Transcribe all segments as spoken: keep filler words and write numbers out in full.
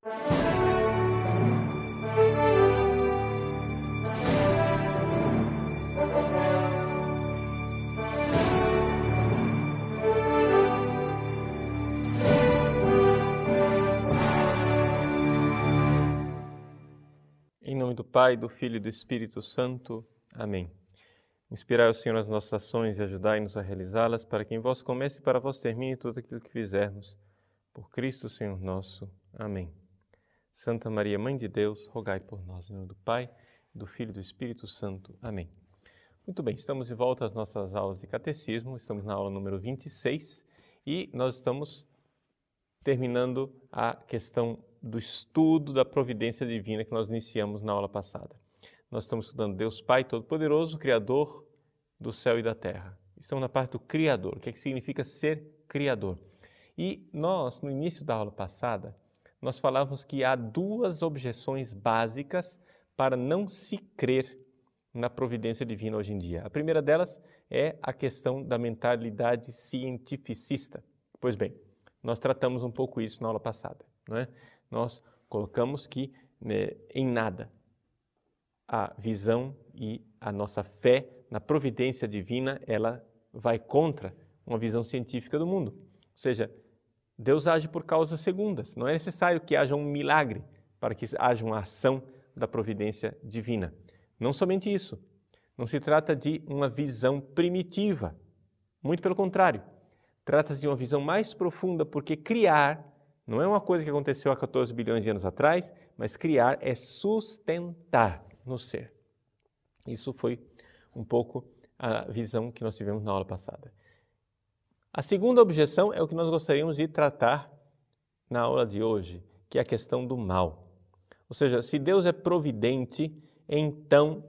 Em nome do Pai, do Filho e do Espírito Santo. Amém. Inspirai o Senhor as nossas ações e ajudai-nos a realizá-las, para que em vós comece e para vós termine tudo aquilo que fizermos. Por Cristo, Senhor nosso. Amém. Santa Maria, Mãe de Deus, rogai por nós. Em nome do Pai, do Filho e do Espírito Santo. Amém. Muito bem, estamos de volta às nossas aulas de Catecismo. Estamos na aula número vinte e seis e nós estamos terminando a questão do estudo da providência divina que nós iniciamos na aula passada. Nós estamos estudando Deus Pai Todo-Poderoso, Criador do céu e da terra. Estamos na parte do Criador. O que é que significa ser Criador? E nós, no início da aula passada, nós falávamos que há duas objeções básicas para não se crer na providência divina hoje em dia. A primeira delas é a questão da mentalidade cientificista. Pois bem, nós tratamos um pouco isso na aula passada, não é? Nós colocamos que né, em nada a visão e a nossa fé na providência divina, ela vai contra uma visão científica do mundo. Ou seja, Deus age por causas segundas. Não é necessário que haja um milagre para que haja uma ação da providência divina. Não somente isso. Não se trata de uma visão primitiva. Muito pelo contrário. Trata-se de uma visão mais profunda, porque criar não é uma coisa que aconteceu há quatorze bilhões de anos atrás, mas criar é sustentar no ser. Isso foi um pouco a visão que nós tivemos na aula passada. A segunda objeção é o que nós gostaríamos de tratar na aula de hoje, que é a questão do mal. Ou seja, se Deus é providente, então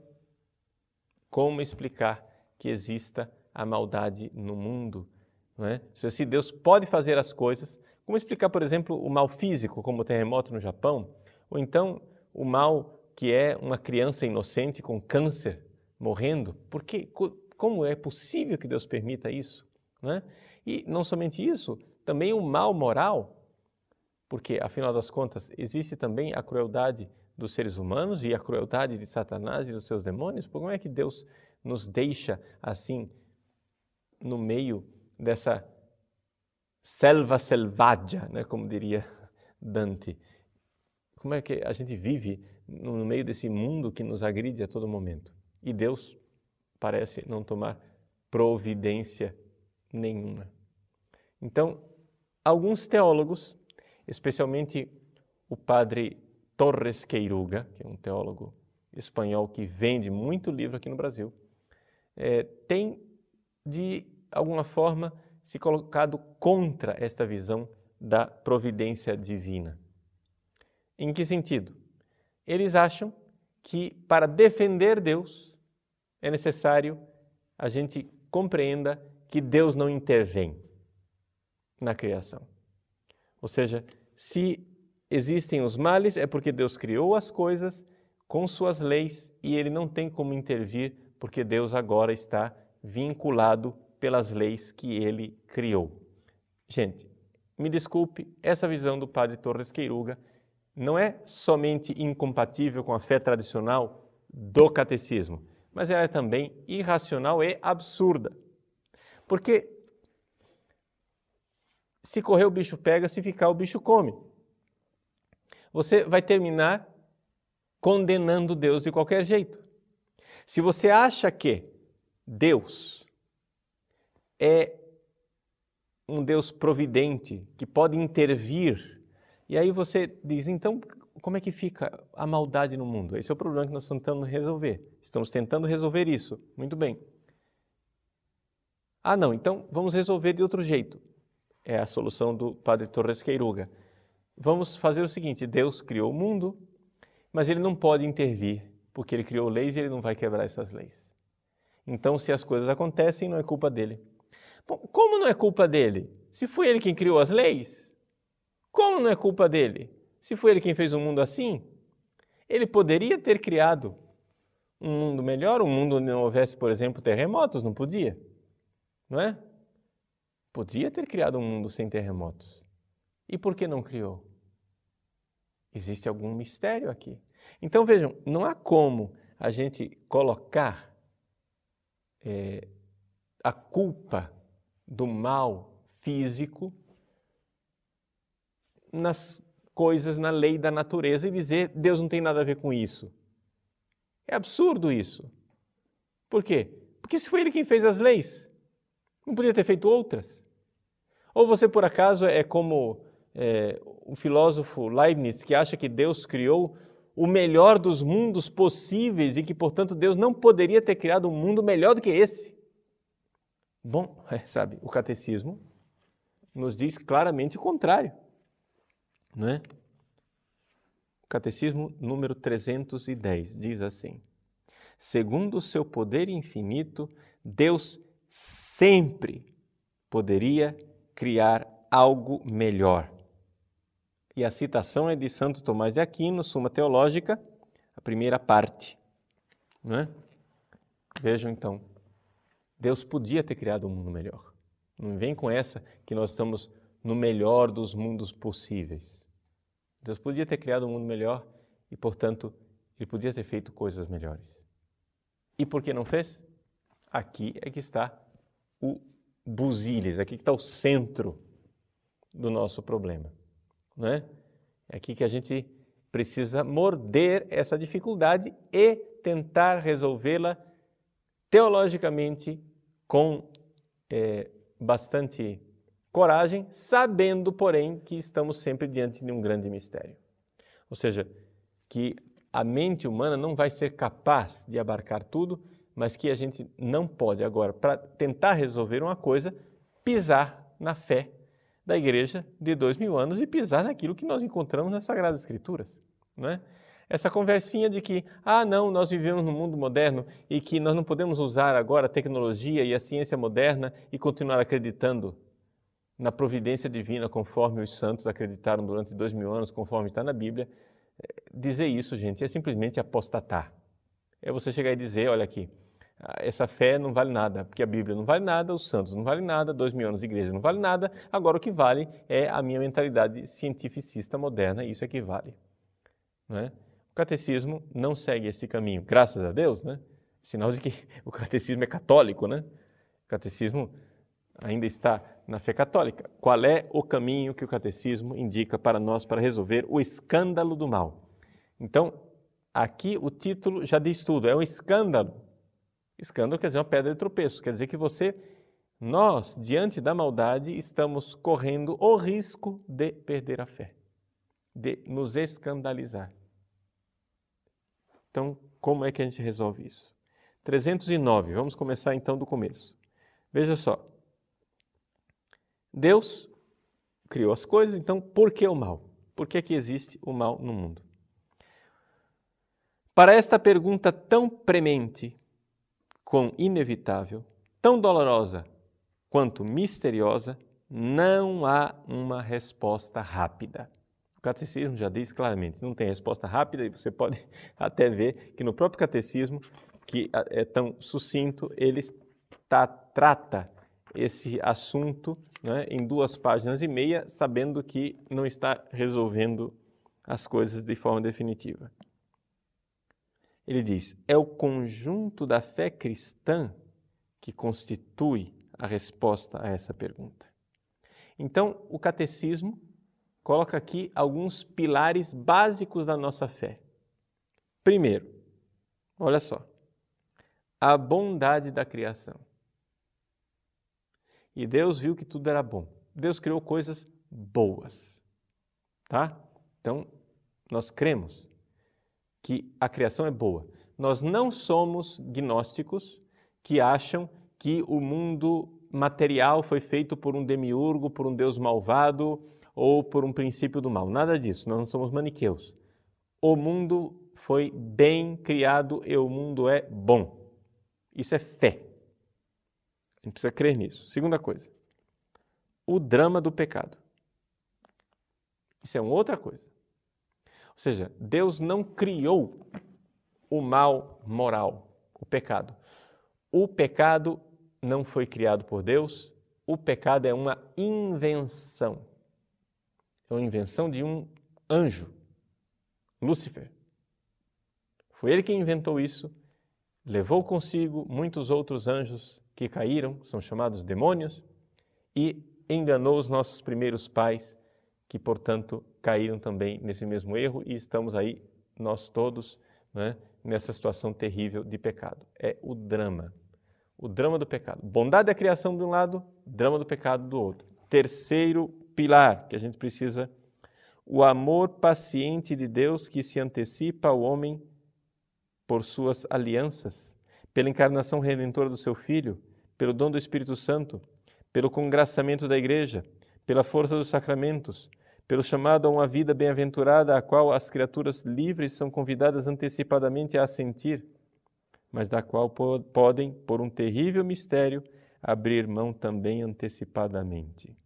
como explicar que exista a maldade no mundo? Não é? Se Deus pode fazer as coisas, como explicar, por exemplo, o mal físico, como o terremoto no Japão, ou então o mal que é uma criança inocente com câncer morrendo? Porque, como é possível que Deus permita isso? Não é? E não somente isso, também o mal moral, porque, afinal das contas, existe também a crueldade dos seres humanos e a crueldade de Satanás e dos seus demônios. Como é que Deus nos deixa assim no meio dessa selva selvaggia, né, como diria Dante? Como é que a gente vive no meio desse mundo que nos agride a todo momento? E Deus parece não tomar providência nenhuma. Então, alguns teólogos, especialmente o padre Torres Queiruga, que é um teólogo espanhol que vende muito livro aqui no Brasil, é, tem de alguma forma se colocado contra esta visão da providência divina. Em que sentido? Eles acham que para defender Deus é necessário a gente compreenda que Deus não intervém na criação. Ou seja, se existem os males é porque Deus criou as coisas com suas leis e ele não tem como intervir porque Deus agora está vinculado pelas leis que ele criou. Gente, me desculpe, essa visão do padre Torres Queiruga não é somente incompatível com a fé tradicional do catecismo, mas ela é também irracional e absurda. Porque se correr o bicho pega, se ficar o bicho come. Você vai terminar condenando Deus de qualquer jeito. Se você acha que Deus é um Deus providente, que pode intervir, e aí você diz, então, como é que fica a maldade no mundo? Esse é o problema que nós estamos tentando resolver. Estamos tentando resolver isso. Muito bem. Ah, não, então vamos resolver de outro jeito. É a solução do padre Torres Queiruga. Vamos fazer o seguinte, Deus criou o mundo, mas ele não pode intervir, porque ele criou leis e ele não vai quebrar essas leis. Então, se as coisas acontecem, não é culpa dele. Bom, como não é culpa dele? Se foi ele quem criou as leis, como não é culpa dele? Se foi ele quem fez o mundo assim, ele poderia ter criado um mundo melhor, um mundo onde não houvesse, por exemplo, terremotos, não podia? Não é? Podia ter criado um mundo sem terremotos. E por que não criou? Existe algum mistério aqui. Então vejam, não há como a gente colocar é, a culpa do mal físico nas coisas, na lei da natureza e dizer Deus não tem nada a ver com isso. É absurdo isso. Por quê? Porque se foi Ele quem fez as leis, não podia ter feito outras? Ou você por acaso é como é, o filósofo Leibniz, que acha que Deus criou o melhor dos mundos possíveis e que, portanto, Deus não poderia ter criado um mundo melhor do que esse? Bom, sabe, o catecismo nos diz claramente o contrário, não é? O catecismo número trezentos e dez diz assim: segundo o seu poder infinito, Deus sempre poderia criar algo melhor. E a citação é de Santo Tomás de Aquino, Suma Teológica, a primeira parte, não é? Vejam então, Deus podia ter criado um mundo melhor. Não vem com essa que nós estamos no melhor dos mundos possíveis. Deus podia ter criado um mundo melhor e, portanto, Ele podia ter feito coisas melhores. E por que não fez? Aqui é que está o busilis, aqui que está o centro do nosso problema, não é? É aqui que a gente precisa morder essa dificuldade e tentar resolvê-la teologicamente com é, bastante coragem, sabendo, porém, que estamos sempre diante de um grande mistério. Ou seja, que a mente humana não vai ser capaz de abarcar tudo, mas que a gente não pode agora, para tentar resolver uma coisa, pisar na fé da igreja de dois mil anos e pisar naquilo que nós encontramos nas Sagradas Escrituras, não é? Essa conversinha de que, ah não, nós vivemos num mundo moderno e que nós não podemos usar agora a tecnologia e a ciência moderna e continuar acreditando na providência divina conforme os santos acreditaram durante dois mil anos, conforme está na Bíblia. Dizer isso, gente, é simplesmente apostatar. É você chegar e dizer, olha aqui, essa fé não vale nada, porque a Bíblia não vale nada, os santos não vale nada, dois mil anos de igreja não vale nada, agora o que vale é a minha mentalidade cientificista moderna, isso é que vale. Não é? O catecismo não segue esse caminho, graças a Deus, né? Sinal de que o catecismo é católico, né? O catecismo ainda está na fé católica. Qual é o caminho que o catecismo indica para nós para resolver o escândalo do mal? Então, aqui o título já diz tudo, é um escândalo. Escândalo quer dizer uma pedra de tropeço, quer dizer que você, nós, diante da maldade, estamos correndo o risco de perder a fé, de nos escandalizar. Então, como é que a gente resolve isso? trezentos e nove, vamos começar então do começo. Veja só, Deus criou as coisas, então por que o mal? Por que é que existe o mal no mundo? Para esta pergunta tão premente, quão inevitável, tão dolorosa quanto misteriosa, não há uma resposta rápida. O catecismo já diz claramente, não tem resposta rápida e você pode até ver que no próprio catecismo, que é tão sucinto, ele tá, trata esse assunto, né, em duas páginas e meia, sabendo que não está resolvendo as coisas de forma definitiva. Ele diz, é o conjunto da fé cristã que constitui a resposta a essa pergunta. Então, o catecismo coloca aqui alguns pilares básicos da nossa fé. Primeiro, olha só, a bondade da criação. E Deus viu que tudo era bom. Deus criou coisas boas, tá? Então, nós cremos que a criação é boa. Nós não somos gnósticos que acham que o mundo material foi feito por um demiurgo, por um Deus malvado ou por um princípio do mal. Nada disso, nós não somos maniqueus. O mundo foi bem criado e o mundo é bom. Isso é fé. A gente precisa crer nisso. Segunda coisa, o drama do pecado. Isso é uma outra coisa. Ou seja, Deus não criou o mal moral, o pecado. O pecado não foi criado por Deus, o pecado é uma invenção. É uma invenção de um anjo, Lúcifer. Foi ele quem inventou isso, levou consigo muitos outros anjos que caíram, são chamados demônios, e enganou os nossos primeiros pais, que, portanto, caíram também nesse mesmo erro, e estamos aí, nós todos, né, nessa situação terrível de pecado. É o drama, o drama do pecado. Bondade da criação de um lado, drama do pecado do outro. Terceiro pilar que a gente precisa, o amor paciente de Deus que se antecipa ao homem por suas alianças, pela encarnação redentora do seu Filho, pelo dom do Espírito Santo, pelo congraçamento da Igreja, pela força dos sacramentos, pelo chamado a uma vida bem-aventurada, a qual as criaturas livres são convidadas antecipadamente a assentir, mas da qual po- podem, por um terrível mistério, abrir mão também antecipadamente.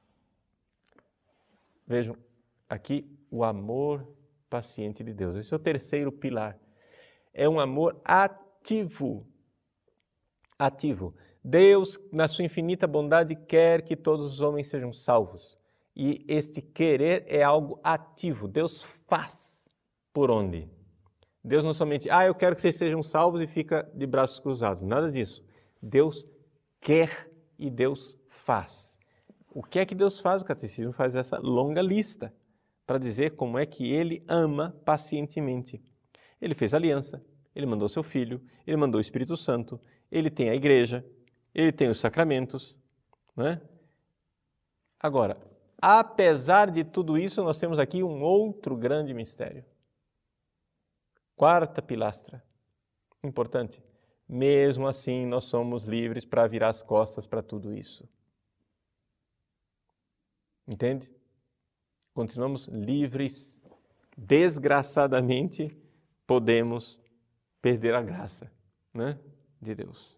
Vejam, aqui o amor paciente de Deus. Esse é o terceiro pilar. É um amor ativo. Ativo. Deus, na sua infinita bondade, quer que todos os homens sejam salvos. E este querer é algo ativo. Deus faz. Por onde? Deus não somente, ah, eu quero que vocês sejam salvos e fica de braços cruzados. Nada disso. Deus quer e Deus faz. O que é que Deus faz? O Catecismo faz essa longa lista para dizer como é que Ele ama pacientemente. Ele fez aliança, Ele mandou seu Filho, Ele mandou o Espírito Santo, Ele tem a Igreja, Ele tem os sacramentos, não é? Agora, apesar de tudo isso, nós temos aqui um outro grande mistério. Quarta pilastra, importante. Mesmo assim, nós somos livres para virar as costas para tudo isso. Entende? Continuamos livres. Desgraçadamente, podemos perder a graça, né, de Deus.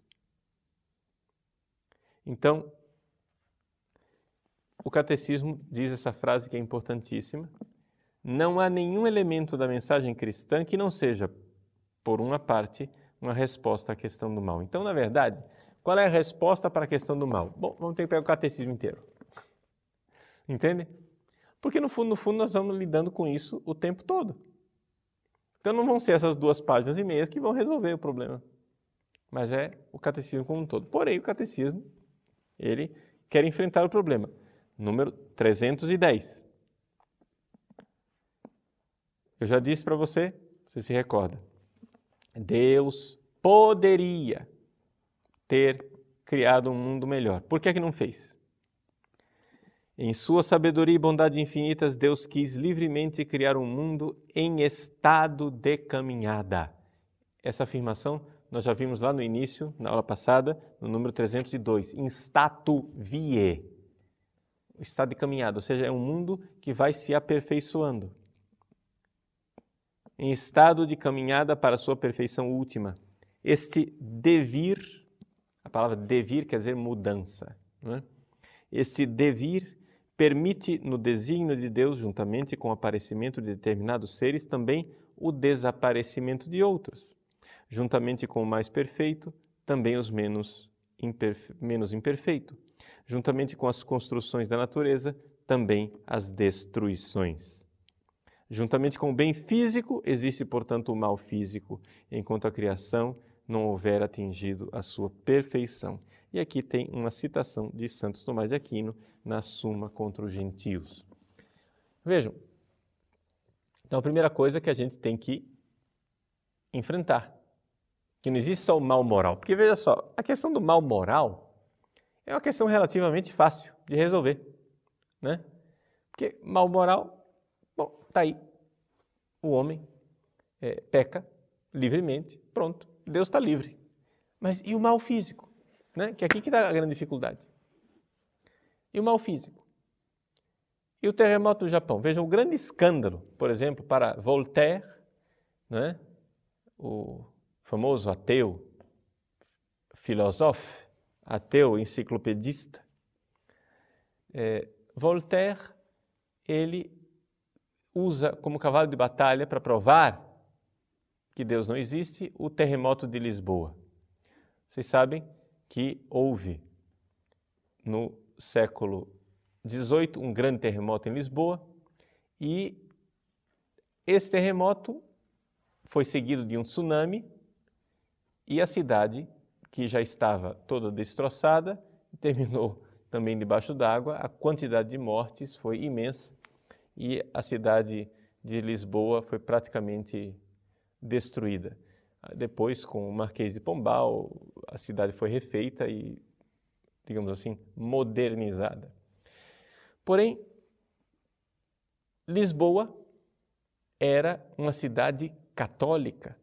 Então, o Catecismo diz essa frase que é importantíssima. Não há nenhum elemento da mensagem cristã que não seja, por uma parte, uma resposta à questão do mal. Então, na verdade, qual é a resposta para a questão do mal? Bom, vamos ter que pegar o Catecismo inteiro. Entende? Porque, no fundo, no fundo, nós vamos lidando com isso o tempo todo. Então, não vão ser essas duas páginas e meias que vão resolver o problema. Mas é o Catecismo como um todo. Porém, o Catecismo, ele quer enfrentar o problema. Número trezentos e dez. Eu já disse para você, você se recorda, Deus poderia ter criado um mundo melhor. Por que é que não fez? Em sua sabedoria e bondade infinitas, Deus quis livremente criar um mundo em estado de caminhada. Essa afirmação nós já vimos lá no início, na aula passada, no número trezentos e dois, in statu vie. O estado de caminhada, ou seja, é um mundo que vai se aperfeiçoando. Em estado de caminhada para a sua perfeição última. Este devir, a palavra devir quer dizer mudança, não é? Este devir permite no desígnio de Deus, juntamente com o aparecimento de determinados seres, também o desaparecimento de outros. Juntamente com o mais perfeito, também os menos, imperfe... menos imperfeitos. Juntamente com as construções da natureza, também as destruições. Juntamente com o bem físico, existe, portanto, o mal físico, enquanto a criação não houver atingido a sua perfeição. E aqui tem uma citação de Santo Tomás de Aquino na Suma contra os Gentios. Vejam, então a primeira coisa que a gente tem que enfrentar, que não existe só o mal moral. Porque veja só, a questão do mal moral é uma questão relativamente fácil de resolver, né? Porque mal moral, bom, tá aí. O homem é, peca livremente, pronto, Deus está livre. Mas e o mal físico? Né? Que aqui que está a grande dificuldade. E o mal físico? E o terremoto do Japão? Vejam, o grande escândalo, por exemplo, para Voltaire, né? O famoso ateu, filósofo, ateu enciclopedista, é, Voltaire, ele usa como cavalo de batalha para provar que Deus não existe o terremoto de Lisboa. Vocês sabem que houve no século dezoito um grande terremoto em Lisboa e esse terremoto foi seguido de um tsunami e a cidade, que já estava toda destroçada, terminou também debaixo d'água. A quantidade de mortes foi imensa e a cidade de Lisboa foi praticamente destruída. Depois, com o Marquês de Pombal, a cidade foi refeita e, digamos assim, modernizada. Porém, Lisboa era uma cidade católica.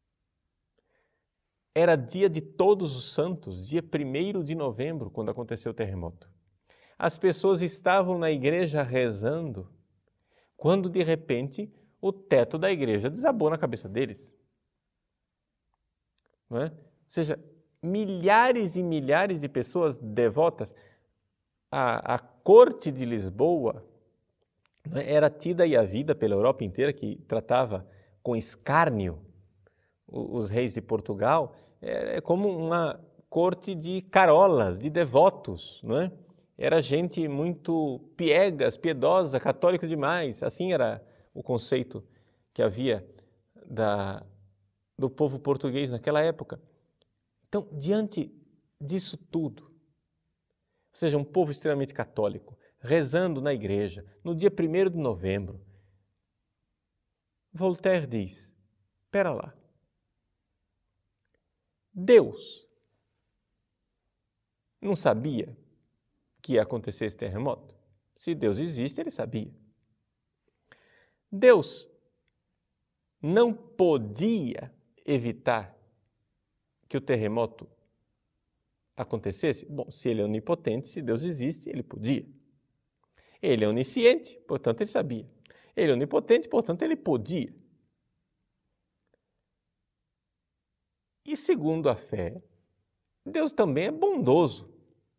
Era dia de Todos os Santos, dia primeiro de novembro, quando aconteceu o terremoto. As pessoas estavam na igreja rezando, quando de repente o teto da igreja desabou na cabeça deles. Não é? Ou seja, milhares e milhares de pessoas devotas. A, a corte de Lisboa, não é, era tida e havida pela Europa inteira, que tratava com escárnio os, os reis de Portugal, é, como uma corte de carolas, de devotos, não é? Era gente muito piegas, piedosa, católico demais. Assim era o conceito que havia da, do povo português naquela época. Então, diante disso tudo, ou seja, um povo extremamente católico, rezando na igreja, no dia primeiro de novembro, Voltaire diz, espera lá, Deus não sabia que ia acontecer esse terremoto? Se Deus existe, ele sabia. Deus não podia evitar que o terremoto acontecesse? Bom, se ele é onipotente, se Deus existe, ele podia. Ele é onisciente, portanto ele sabia. Ele é onipotente, portanto ele podia. E segundo a fé, Deus também é bondoso.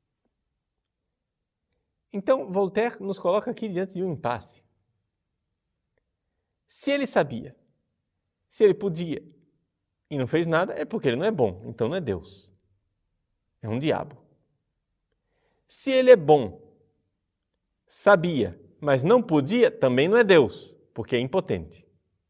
Então, Voltaire nos coloca aqui diante de um impasse. Se ele sabia, se ele podia e não fez nada, é porque ele não é bom, então não é Deus. É um diabo. Se ele é bom, sabia, mas não podia, também não é Deus, porque é impotente.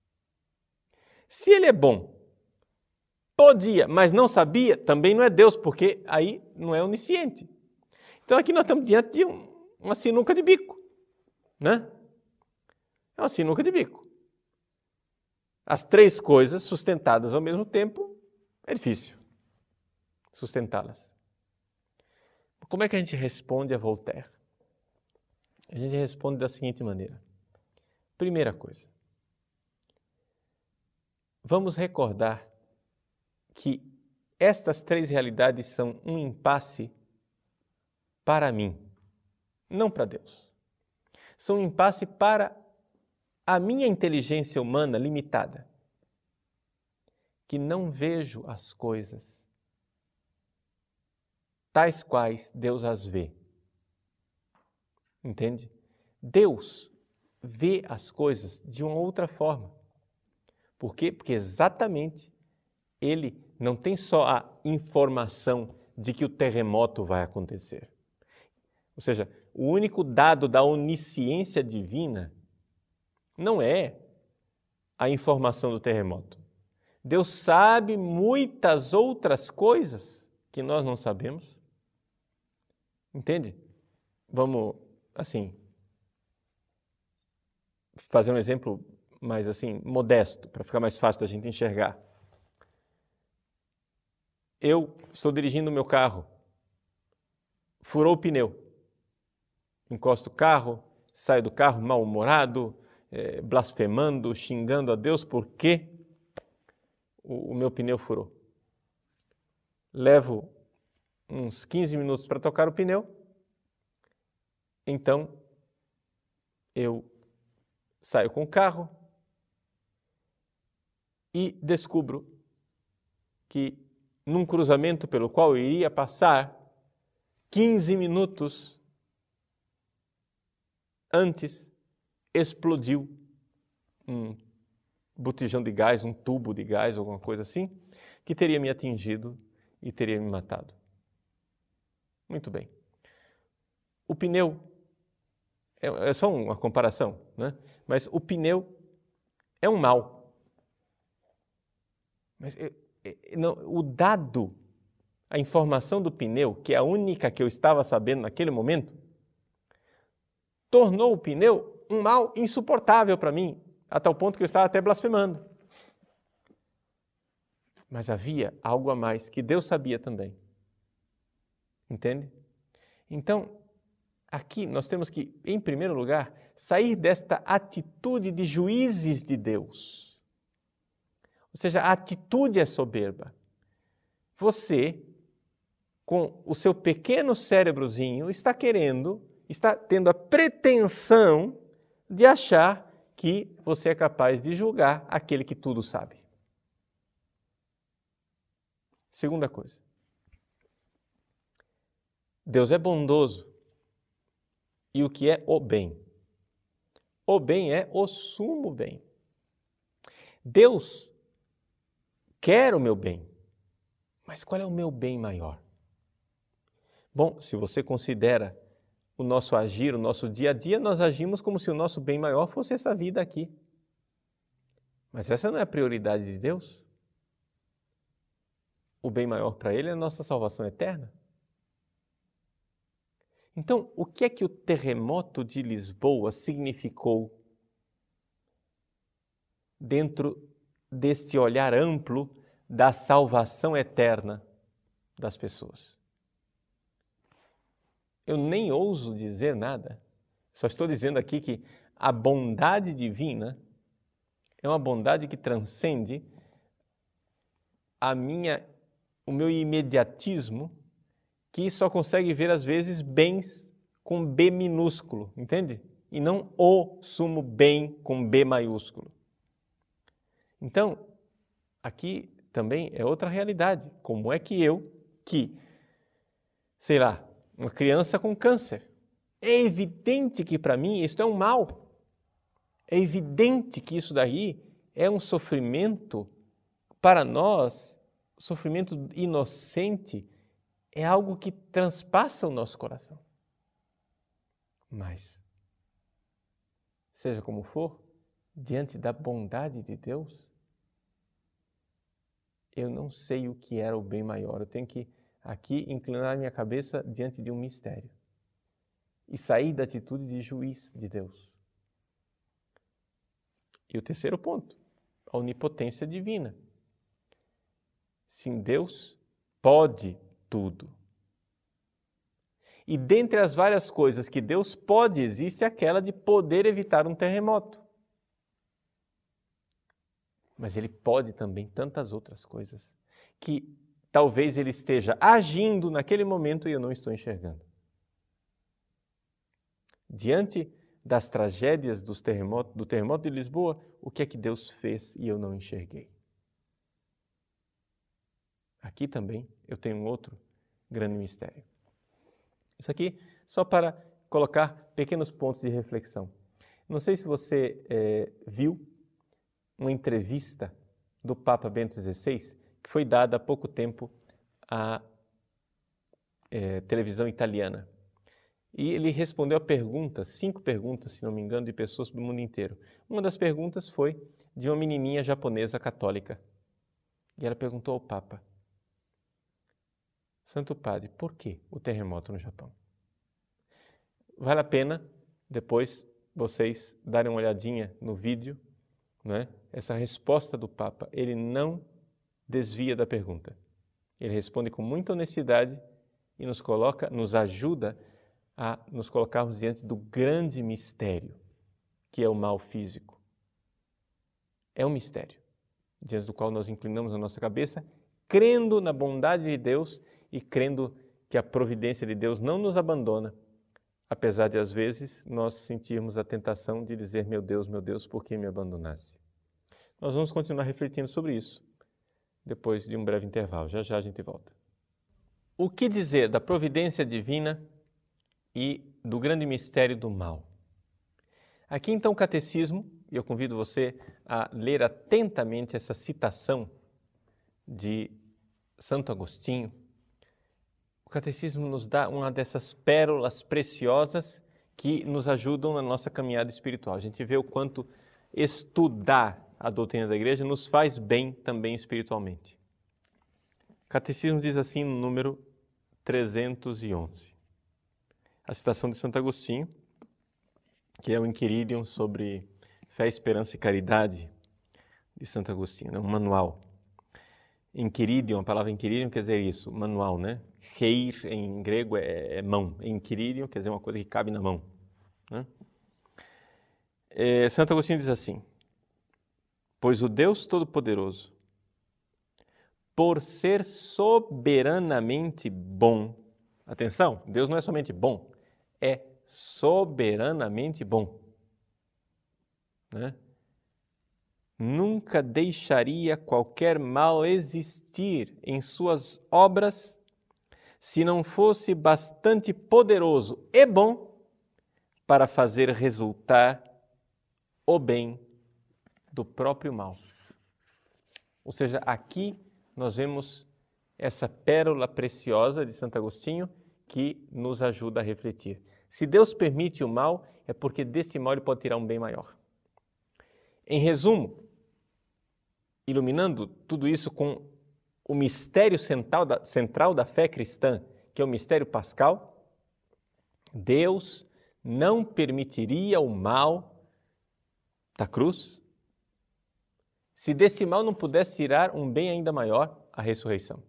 Se ele é bom, podia, mas não sabia, também não é Deus, porque aí não é onisciente. Então aqui nós estamos diante de um, uma sinuca de bico, né? É uma sinuca de bico. As três coisas sustentadas ao mesmo tempo, é difícil sustentá-las. Como é que a gente responde a Voltaire? A gente responde da seguinte maneira. Primeira coisa, vamos recordar que estas três realidades são um impasse para mim, não para Deus. São um impasse para a minha inteligência humana limitada, que não vejo as coisas tais quais Deus as vê. Entende? Deus vê as coisas de uma outra forma. Por quê? Porque exatamente Ele não tem só a informação de que o terremoto vai acontecer. Ou seja, o único dado da onisciência divina não é a informação do terremoto. Deus sabe muitas outras coisas que nós não sabemos. Entende? Vamos, assim, fazer um exemplo mais assim, modesto, para ficar mais fácil da gente enxergar. Eu estou dirigindo o meu carro, furou o pneu, encosto o carro, saio do carro mal-humorado, é, blasfemando, xingando a Deus porque o, o meu pneu furou. Levo uns quinze minutos para tocar o pneu, então eu saio com o carro e descubro que num cruzamento pelo qual eu iria passar quinze minutos antes, explodiu um botijão de gás, um tubo de gás, alguma coisa assim, que teria me atingido e teria me matado. Muito bem. O pneu, é, é só uma comparação, né? Mas o pneu é um mal. Mas eu, eu, não, o dado, a informação do pneu, que é a única que eu estava sabendo naquele momento, tornou o pneu um mal insuportável para mim, a tal ponto que eu estava até blasfemando. Mas havia algo a mais que Deus sabia também. Entende? Então, aqui nós temos que, em primeiro lugar, sair desta atitude de juízes de Deus. Ou seja, a atitude é soberba. Você, com o seu pequeno cérebrozinho, está querendo, está tendo a pretensão de achar que você é capaz de julgar aquele que tudo sabe. Segunda coisa. Deus é bondoso. E o que é o bem? O bem é o sumo bem. Deus quer o meu bem. Mas qual é o meu bem maior? Bom, se você considera o nosso agir, o nosso dia a dia, nós agimos como se o nosso bem maior fosse essa vida aqui. Mas essa não é a prioridade de Deus. O bem maior para Ele é a nossa salvação eterna. Então, o que é que o terremoto de Lisboa significou dentro deste olhar amplo da salvação eterna das pessoas? Eu nem ouso dizer nada, só estou dizendo aqui que a bondade divina é uma bondade que transcende a minha, o meu imediatismo, que só consegue ver às vezes bens com B minúsculo, entende? E não o sumo bem com B maiúsculo. Então, aqui também é outra realidade. Como é que eu, que, sei lá, uma criança com câncer, é evidente que para mim isso é um mal. É evidente que isso daí é um sofrimento para nós, sofrimento inocente, é algo que transpassa o nosso coração. Mas, seja como for, diante da bondade de Deus, eu não sei o que era o bem maior. Eu tenho que aqui inclinar minha cabeça diante de um mistério e sair da atitude de juiz de Deus. E o terceiro ponto, a onipotência divina. Sim, Deus pode tudo. E dentre as várias coisas que Deus pode, existe aquela de poder evitar um terremoto. Mas Ele pode também tantas outras coisas que talvez Ele esteja agindo naquele momento e eu não estou enxergando. Diante das tragédias dos terremotos, do terremoto de Lisboa, o que é que Deus fez e eu não enxerguei? Aqui também eu tenho um outro grande mistério. Isso aqui só para colocar pequenos pontos de reflexão. Não sei se você é, viu uma entrevista do Papa Bento dezesseis, que foi dada há pouco tempo à é, televisão italiana. E ele respondeu a perguntas, cinco perguntas, se não me engano, de pessoas do mundo inteiro. Uma das perguntas foi de uma menininha japonesa católica. E ela perguntou ao Papa: Santo Padre, por que o terremoto no Japão? Vale a pena depois vocês darem uma olhadinha no vídeo, não é? Essa resposta do Papa, ele não desvia da pergunta. Ele responde com muita honestidade e nos coloca, nos ajuda a nos colocarmos diante do grande mistério, que é o mal físico. É um mistério, diante do qual nós inclinamos a nossa cabeça, crendo na bondade de Deus e crendo que a providência de Deus não nos abandona, apesar de, às vezes, nós sentirmos a tentação de dizer: meu Deus, meu Deus, por que me abandonasse? Nós vamos continuar refletindo sobre isso depois de um breve intervalo. Já já a gente volta. O que dizer da providência divina e do grande mistério do mal? Aqui então o catecismo, e eu convido você a ler atentamente essa citação de Santo Agostinho. O catecismo nos dá uma dessas pérolas preciosas que nos ajudam na nossa caminhada espiritual. A gente vê o quanto estudar a doutrina da igreja nos faz bem também espiritualmente. O Catecismo diz assim no número trezentos e onze. A citação de Santo Agostinho, que é o Inquiridium sobre fé, esperança e caridade de Santo Agostinho, né? Um manual. Inquiridium, a palavra Inquiridium quer dizer isso, manual, né? Reir em grego é, é mão. Inquiridium quer dizer uma coisa que cabe na mão, né? É, Santo Agostinho diz assim: pois o Deus Todo-Poderoso, por ser soberanamente bom, atenção, Deus não é somente bom, é soberanamente bom, né? Nunca deixaria qualquer mal existir em suas obras se não fosse bastante poderoso e bom para fazer resultar o bem do próprio mal. Ou seja, aqui nós vemos essa pérola preciosa de Santo Agostinho que nos ajuda a refletir. Se Deus permite o mal, é porque desse mal ele pode tirar um bem maior. Em resumo, iluminando tudo isso com o mistério central da, central da fé cristã, que é o mistério pascal, Deus não permitiria o mal da cruz se desse mal não pudesse tirar um bem ainda maior, a ressurreição.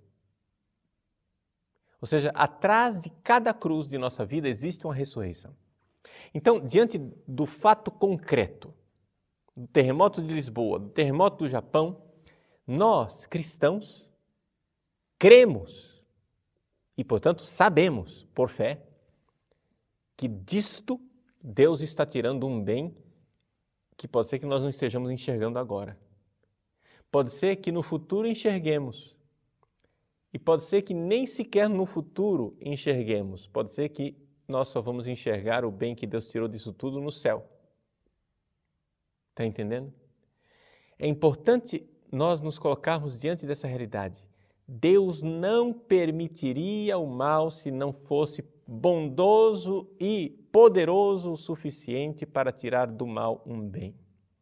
Ou seja, atrás de cada cruz de nossa vida existe uma ressurreição. Então, diante do fato concreto, do terremoto de Lisboa, do terremoto do Japão, nós, cristãos, cremos e, portanto, sabemos, por fé, que disto Deus está tirando um bem que pode ser que nós não estejamos enxergando agora. Pode ser que no futuro enxerguemos. E pode ser que nem sequer no futuro enxerguemos. Pode ser que nós só vamos enxergar o bem que Deus tirou disso tudo no céu. Está entendendo? É importante nós nos colocarmos diante dessa realidade. Deus não permitiria o mal se não fosse bondoso e poderoso o suficiente para tirar do mal um bem.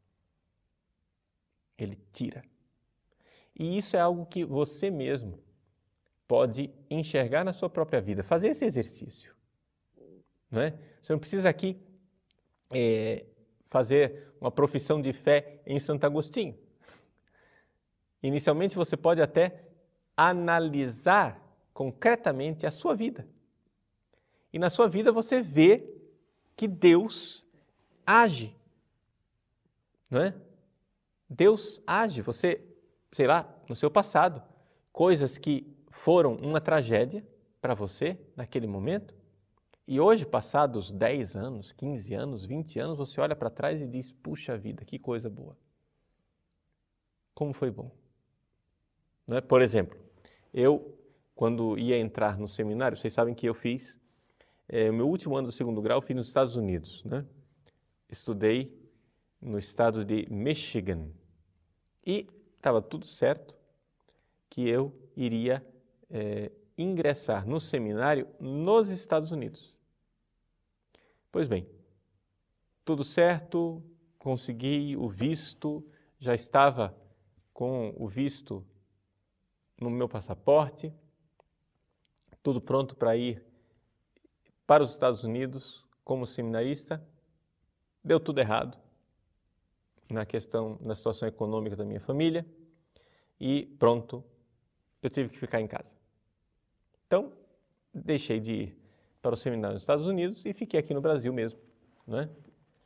Ele tira. E isso é algo que você mesmo pode enxergar na sua própria vida. Fazer esse exercício. Não é? Você não precisa aqui é, fazer uma profissão de fé em Santo Agostinho. Inicialmente você pode até analisar concretamente a sua vida. E na sua vida você vê que Deus age. Não é? Deus age. Você, sei lá, no seu passado, coisas que foram uma tragédia para você naquele momento, e hoje, passados dez anos, quinze anos, vinte anos, você olha para trás e diz, puxa vida, que coisa boa. Como foi bom. Não é? Por exemplo, eu, quando ia entrar no seminário, vocês sabem que eu fiz, é, o meu último ano do segundo grau, eu fiz nos Estados Unidos, né? Estudei no estado de Michigan e estava tudo certo que eu iria é, ingressar no seminário nos Estados Unidos. Pois bem, tudo certo, consegui o visto, já estava com o visto no meu passaporte, tudo pronto para ir para os Estados Unidos como seminarista. Deu tudo errado na questão, na situação econômica da minha família e pronto, eu tive que ficar em casa. Então, deixei de ir para o seminário nos Estados Unidos e fiquei aqui no Brasil mesmo, não é?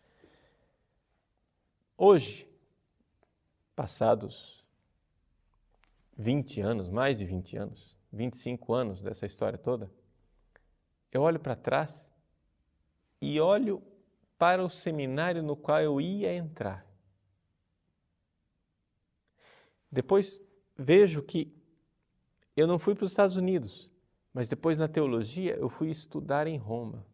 Hoje, passados vinte anos, mais de vinte anos, vinte e cinco anos dessa história toda, eu olho para trás e olho para o seminário no qual eu ia entrar. Depois vejo que eu não fui para os Estados Unidos, mas depois na teologia eu fui estudar em Roma.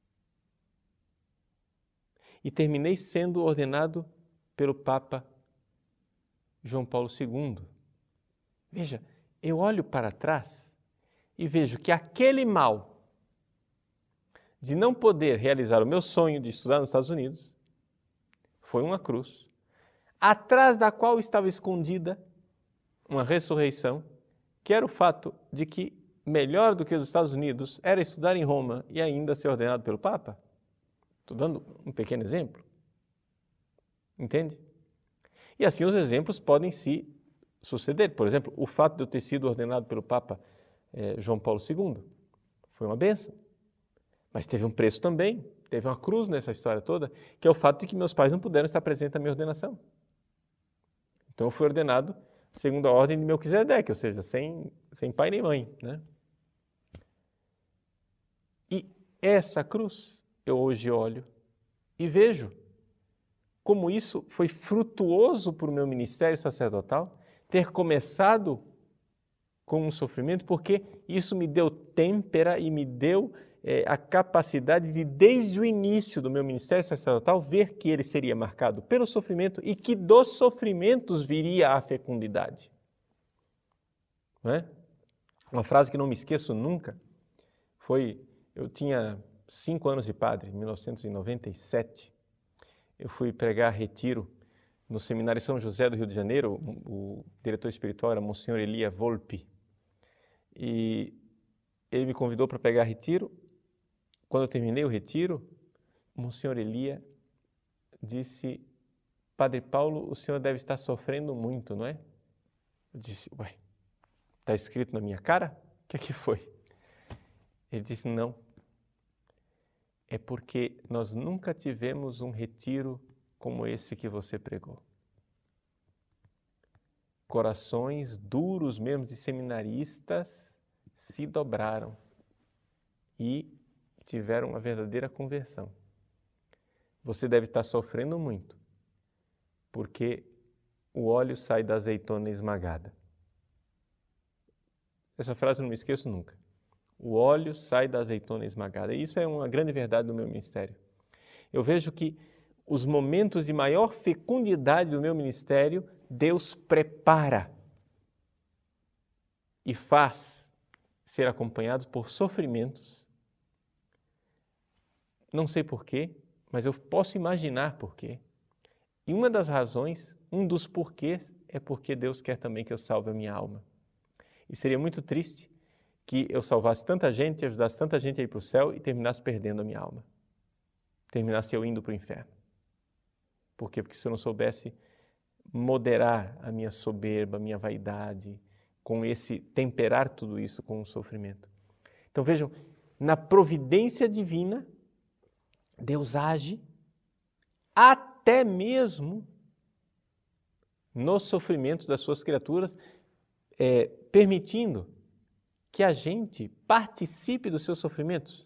E terminei sendo ordenado pelo Papa João Paulo segundo. Veja, eu olho para trás e vejo que aquele mal de não poder realizar o meu sonho de estudar nos Estados Unidos foi uma cruz. atrás da qual estava escondida uma ressurreição, que era o fato de que melhor do que os Estados Unidos era estudar em Roma e ainda ser ordenado pelo Papa. Estou dando um pequeno exemplo. Entende? E assim os exemplos podem se suceder. Por exemplo, o fato de eu ter sido ordenado pelo Papa eh, João Paulo segundo foi uma bênção. Mas teve um preço também, teve uma cruz nessa história toda, que é o fato de que meus pais não puderam estar presentes na minha ordenação. Então eu fui ordenado segundo a ordem de Melquisedeque, ou seja, sem, sem pai nem mãe, né? E essa cruz eu hoje olho e vejo como isso foi frutuoso para o meu ministério sacerdotal, ter começado com um sofrimento, porque isso me deu têmpera e me deu é, a capacidade de, desde o início do meu ministério sacerdotal, ver que ele seria marcado pelo sofrimento e que dos sofrimentos viria a fecundidade. Não é? Uma frase que não me esqueço nunca foi, eu tinha cinco anos de padre, em mil novecentos e noventa e sete, eu fui pregar retiro no Seminário São José do Rio de Janeiro, o, o diretor espiritual era Monsenhor Elia Volpi, e ele me convidou para pregar retiro. Quando eu terminei o retiro, o Monsenhor Elia disse: Padre Paulo, o senhor deve estar sofrendo muito, não é? Eu disse: ué, está escrito na minha cara? O que é que foi? Ele disse: não, é porque nós nunca tivemos um retiro como esse que você pregou. Corações duros mesmo de seminaristas se dobraram e tiveram uma verdadeira conversão. Você deve estar sofrendo muito, porque o óleo sai da azeitona esmagada. Essa frase eu não me esqueço nunca. O óleo sai da azeitona esmagada. E isso é uma grande verdade do meu ministério. Eu vejo que os momentos de maior fecundidade do meu ministério, Deus prepara e faz ser acompanhados por sofrimentos. Não sei porquê, mas eu posso imaginar porquê. E uma das razões, um dos porquês, é porque Deus quer também que eu salve a minha alma. E seria muito triste que eu salvasse tanta gente, ajudasse tanta gente a ir para o céu e terminasse perdendo a minha alma. Terminasse eu indo para o inferno. Por quê? Porque se eu não soubesse moderar a minha soberba, a minha vaidade, com esse, temperar tudo isso com o sofrimento. Então vejam, na providência divina, Deus age até mesmo nos sofrimentos das suas criaturas, é, permitindo que a gente participe dos seus sofrimentos.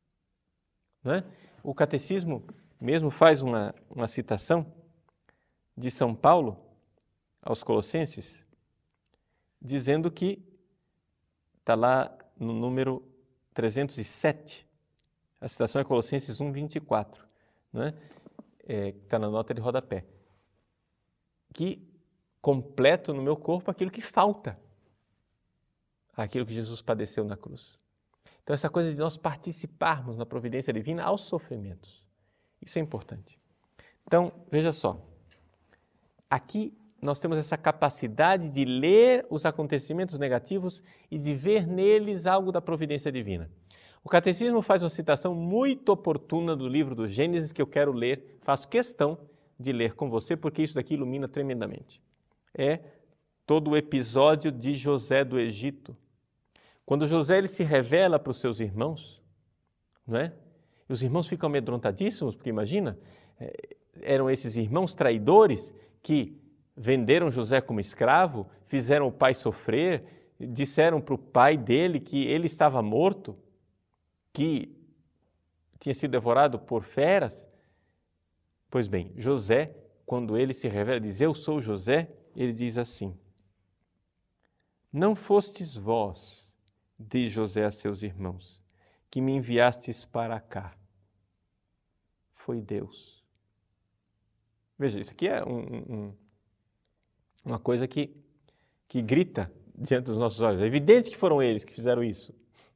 Não é? O catecismo mesmo faz uma, uma citação de São Paulo aos Colossenses, dizendo que, está lá no número trezentos e sete, a citação é Colossenses um, vinte e quatro, não é? É, está na nota de rodapé, que completo no meu corpo aquilo que falta, aquilo que Jesus padeceu na cruz. Então essa coisa de nós participarmos na providência divina aos sofrimentos, isso é importante. Então, veja só, aqui nós temos essa capacidade de ler os acontecimentos negativos e de ver neles algo da providência divina. O Catecismo faz uma citação muito oportuna do livro do Gênesis que eu quero ler, faço questão de ler com você, porque isso daqui ilumina tremendamente. É todo o episódio de José do Egito. Quando José ele se revela para os seus irmãos, não é? E os irmãos ficam amedrontadíssimos, porque imagina, eram esses irmãos traidores que venderam José como escravo, fizeram o pai sofrer, disseram para o pai dele que ele estava morto, que tinha sido devorado por feras. Pois bem, José, quando ele se revela, diz: eu sou José, ele diz assim: não fostes vós, diz José a seus irmãos, que me enviastes para cá. Foi Deus. Veja, isso aqui é um, um, uma coisa que, que grita diante dos nossos olhos. É evidente que foram eles que fizeram isso.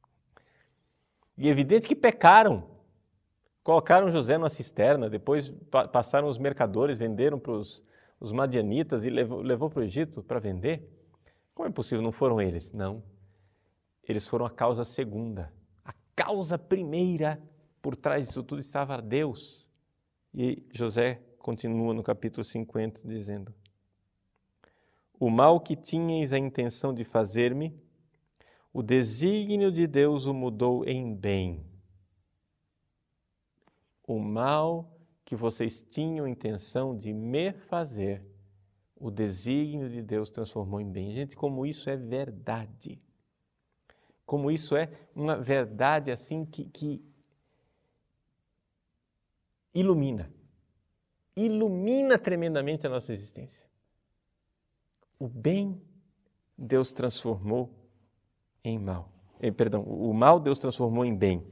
E é evidente que pecaram. Colocaram José numa cisterna, depois pa- passaram os mercadores, venderam para os os madianitas e levou, levou para o Egito para vender? Como é possível? Não foram eles? Não. Eles foram a causa segunda. A causa primeira por trás disso tudo estava Deus. E José continua no capítulo cinquenta dizendo: o mal que tinhais a intenção de fazer-me, o desígnio de Deus o mudou em bem. O mal que vocês tinham intenção de me fazer, o desígnio de Deus transformou em bem. Gente, como isso é verdade. Como isso é uma verdade assim que, que ilumina. Ilumina tremendamente a nossa existência. O bem Deus transformou em mal. Eh, perdão, o mal Deus transformou em bem.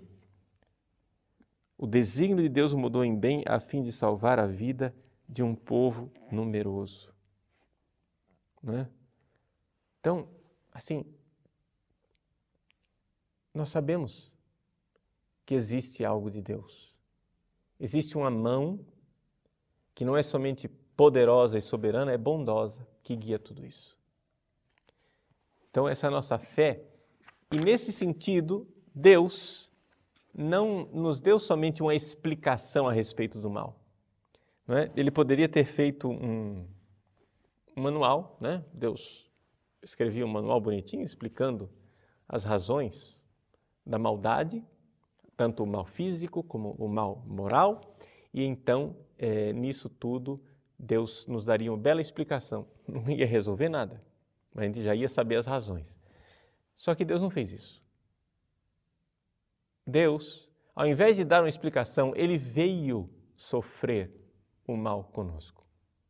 O desígnio de Deus mudou em bem a fim de salvar a vida de um povo numeroso. Não é? Então, assim, nós sabemos que existe algo de Deus. Existe uma mão que não é somente poderosa e soberana, é bondosa, que guia tudo isso. Então, essa é a nossa fé. E nesse sentido, Deus não nos deu somente uma explicação a respeito do mal. Não é? Ele poderia ter feito um, um manual, né? Deus escrevia um manual bonitinho explicando as razões da maldade, tanto o mal físico como o mal moral, e então, é, nisso tudo, Deus nos daria uma bela explicação. Não ia resolver nada, mas a gente já ia saber as razões. Só que Deus não fez isso. Deus, ao invés de dar uma explicação, Ele veio sofrer o mal conosco.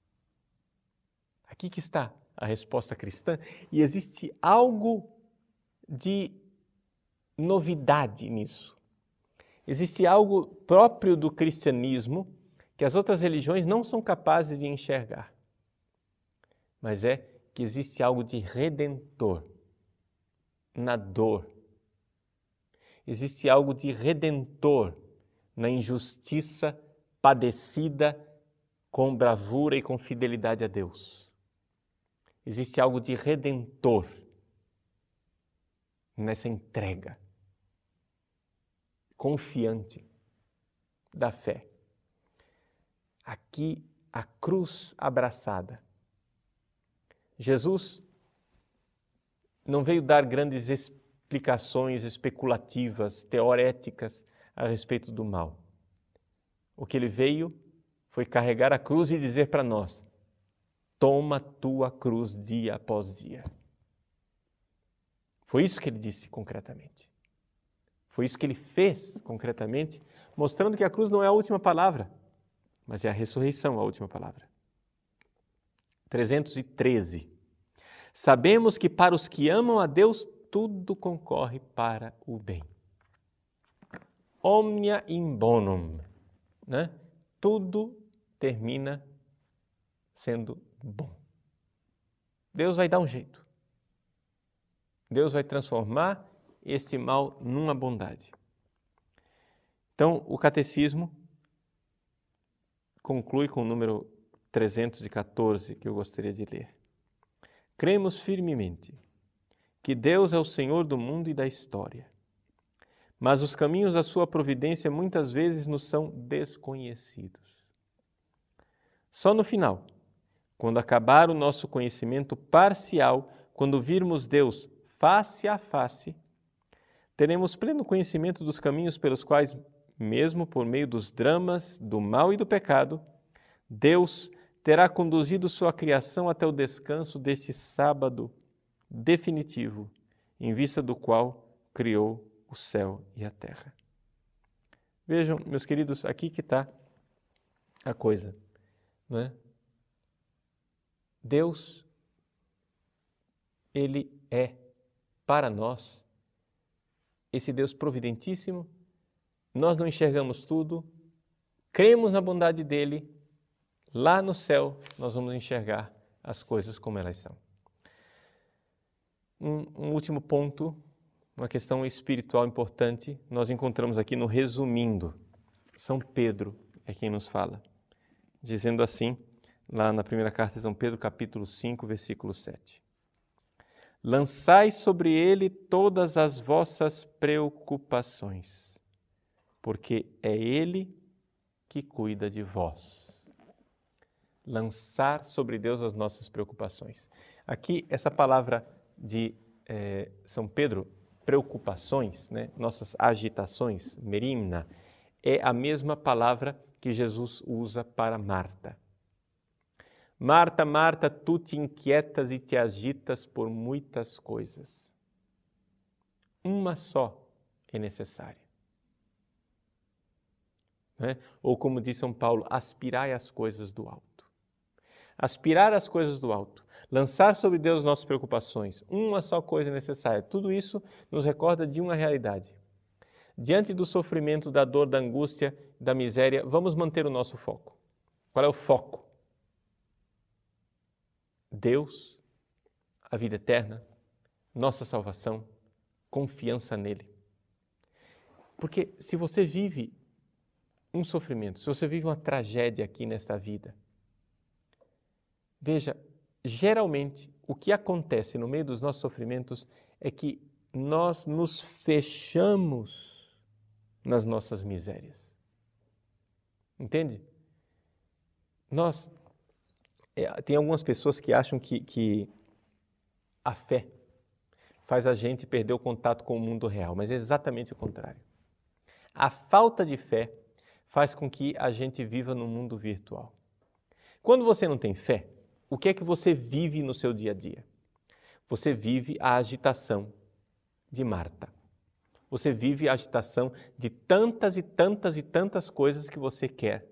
Aqui que está a resposta cristã, e existe algo de novidade nisso. Existe algo próprio do cristianismo que as outras religiões não são capazes de enxergar. Mas é que existe algo de redentor na dor. Existe algo de redentor na injustiça padecida com bravura e com fidelidade a Deus. Existe algo de redentor nessa entrega confiante da fé. Aqui, a cruz abraçada. Jesus não veio dar grandes explicações especulativas, teoréticas a respeito do mal. O que ele veio foi carregar a cruz e dizer para nós: toma tua cruz dia após dia. Foi isso que ele disse concretamente. Foi isso que ele fez concretamente, mostrando que a cruz não é a última palavra, mas é a ressurreição a última palavra. trezentos e treze. Sabemos que para os que amam a Deus, tudo concorre para o bem. Omnia in bonum, né? Tudo termina sendo bom. Deus vai dar um jeito. Deus vai transformar esse mal numa bondade. Então, o catecismo conclui com o número trezentos e catorze, que eu gostaria de ler. Cremos firmemente que Deus é o Senhor do mundo e da história, mas os caminhos da sua providência muitas vezes nos são desconhecidos. Só no final, quando acabar o nosso conhecimento parcial, quando virmos Deus face a face, teremos pleno conhecimento dos caminhos pelos quais, mesmo por meio dos dramas, do mal e do pecado, Deus terá conduzido sua criação até o descanso deste sábado definitivo, em vista do qual criou o céu e a terra. Vejam, meus queridos, aqui que está a coisa, não é? Deus, Ele é para nós esse Deus providentíssimo. Nós não enxergamos tudo, cremos na bondade dEle, lá no céu nós vamos enxergar as coisas como elas são. Um, um último ponto, uma questão espiritual importante, nós encontramos aqui no Resumindo. São Pedro é quem nos fala, dizendo assim, lá na primeira carta de São Pedro, capítulo cinco, versículo sete. Lançai sobre ele todas as vossas preocupações, porque é ele que cuida de vós. Lançar sobre Deus as nossas preocupações. Aqui, essa palavra de eh, São Pedro, preocupações, né, nossas agitações, merimna, é a mesma palavra que Jesus usa para Marta. Marta, Marta, tu te inquietas e te agitas por muitas coisas. Uma só é necessária. Né? Ou como diz São Paulo, aspirai as coisas do alto. Aspirar as coisas do alto. Lançar sobre Deus nossas preocupações. Uma só coisa é necessária. Tudo isso nos recorda de uma realidade. Diante do sofrimento, da dor, da angústia, da miséria, vamos manter o nosso foco. Qual é o foco? Deus, a vida eterna, nossa salvação, confiança nele. Porque se você vive um sofrimento, se você vive uma tragédia aqui nesta vida, veja, geralmente o que acontece no meio dos nossos sofrimentos é que nós nos fechamos nas nossas misérias. Entende? Nós... Tem algumas pessoas que acham que, que a fé faz a gente perder o contato com o mundo real, mas é exatamente o contrário. A falta de fé faz com que a gente viva no mundo virtual. Quando você não tem fé, o que é que você vive no seu dia a dia? Você vive a agitação de Marta. Você vive a agitação de tantas e tantas e tantas coisas que você quer.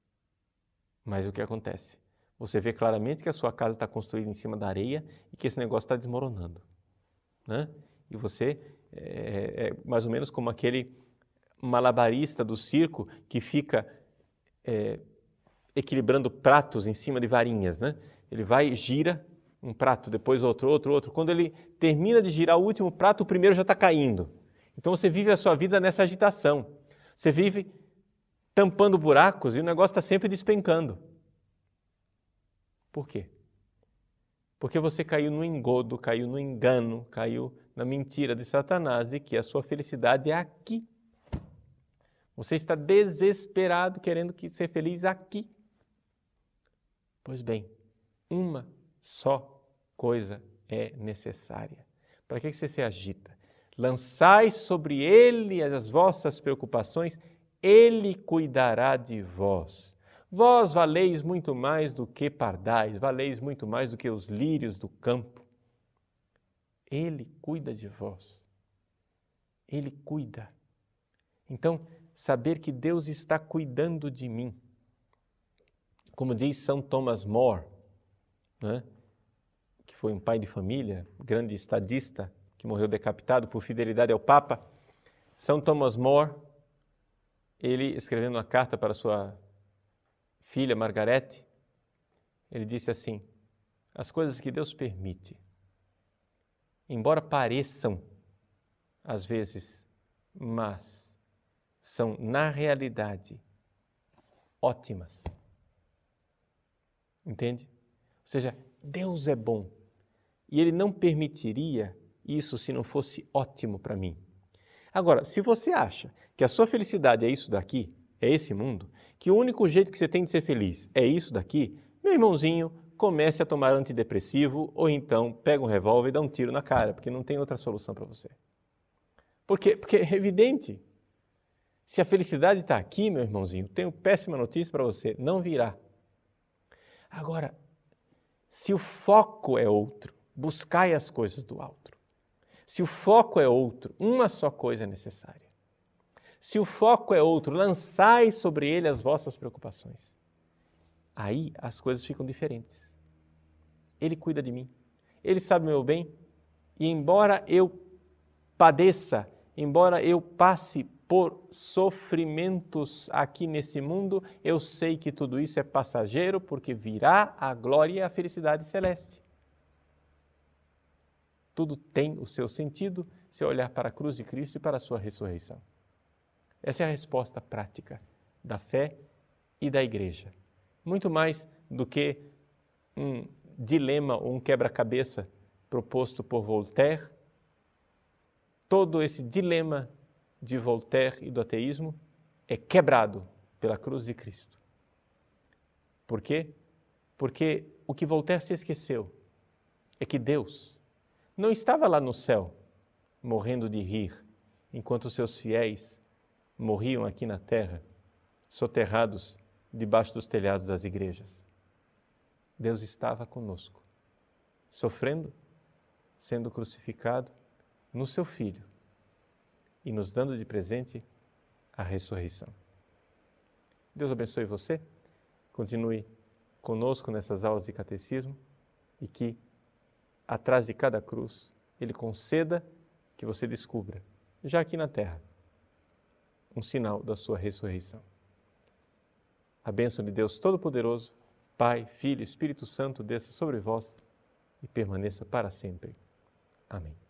Mas o que acontece? Você vê claramente que a sua casa está construída em cima da areia e que esse negócio está desmoronando. Né? E você é, é mais ou menos como aquele malabarista do circo que fica é, equilibrando pratos em cima de varinhas. Né? Ele vai e gira um prato, depois outro, outro, outro. Quando ele termina de girar o último prato, o primeiro já está caindo. Então você vive a sua vida nessa agitação. Você vive tampando buracos e o negócio está sempre despencando. Por quê? Porque você caiu no engodo, caiu no engano, caiu na mentira de Satanás de que a sua felicidade é aqui. Você está desesperado querendo que ser feliz aqui. Pois bem, uma só coisa é necessária. Para que você se agita? Lançai sobre ele as vossas preocupações, ele cuidará de vós. Vós valeis muito mais do que pardais, valeis muito mais do que os lírios do campo. Ele cuida de vós. Ele cuida. Então, saber que Deus está cuidando de mim. Como diz São Thomas More, né, que foi um pai de família, grande estadista, que morreu decapitado por fidelidade ao Papa, São Thomas More, ele escrevendo uma carta para sua filha Margarete, ele disse assim: as coisas que Deus permite, embora pareçam às vezes más, são na realidade ótimas. Entende? Ou seja, Deus é bom e Ele não permitiria isso se não fosse ótimo para mim. Agora, se você acha que a sua felicidade é isso daqui, é esse mundo, que o único jeito que você tem de ser feliz é isso daqui, meu irmãozinho, comece a tomar antidepressivo ou então pega um revólver e dá um tiro na cara, porque não tem outra solução para você. Por quê? Porque é evidente. Se a felicidade está aqui, meu irmãozinho, tenho péssima notícia para você, não virá. Agora, se o foco é outro, buscai as coisas do alto. Se o foco é outro, uma só coisa é necessária. Se o foco é outro, lançai sobre ele as vossas preocupações. Aí as coisas ficam diferentes. Ele cuida de mim, ele sabe o meu bem, e embora eu padeça, embora eu passe por sofrimentos aqui nesse mundo, eu sei que tudo isso é passageiro, porque virá a glória e a felicidade celeste. Tudo tem o seu sentido se olhar para a cruz de Cristo e para a sua ressurreição. Essa é a resposta prática da fé e da igreja. Muito mais do que um dilema ou um quebra-cabeça proposto por Voltaire. Todo esse dilema de Voltaire e do ateísmo é quebrado pela cruz de Cristo. Por quê? Porque o que Voltaire se esqueceu é que Deus não estava lá no céu, morrendo de rir, enquanto seus fiéis morriam aqui na terra, soterrados debaixo dos telhados das igrejas. Deus estava conosco, sofrendo, sendo crucificado no seu Filho e nos dando de presente a ressurreição. Deus abençoe você, continue conosco nessas aulas de catecismo e que, atrás de cada cruz, Ele conceda que você descubra, já aqui na terra, um sinal da sua ressurreição. A bênção de Deus Todo-Poderoso, Pai, Filho e Espírito Santo desça sobre vós e permaneça para sempre. Amém.